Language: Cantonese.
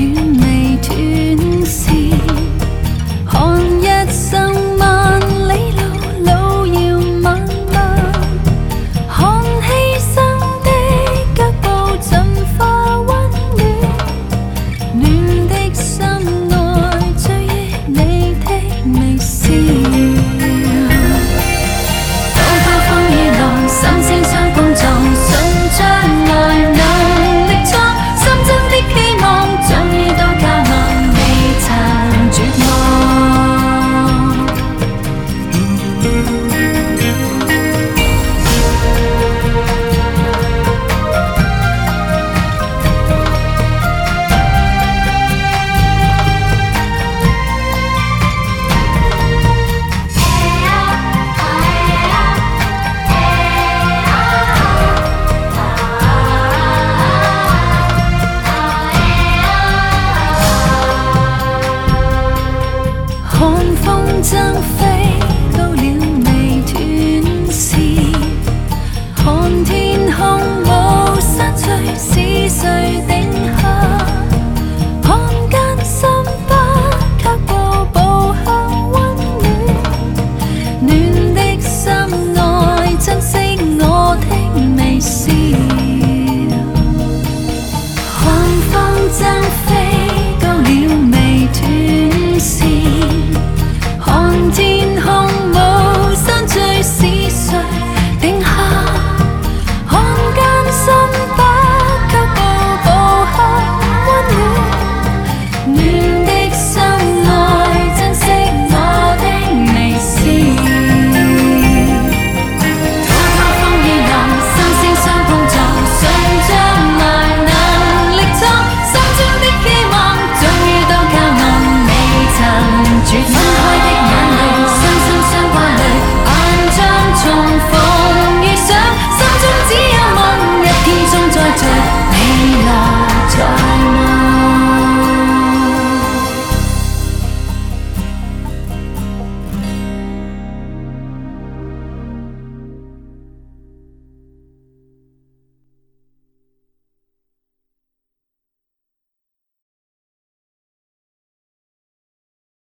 未斷時，看一生萬里路，路遙漫漫，看犧牲的腳步盡化溫暖，暖的心內追憶你的微笑。兜兜風雨浪，心聲相碰撞，信將來能力壯，心中的希望終於都靠岸，未曾絕望。看風箏飛到了未斷時，看天空無散聚，是誰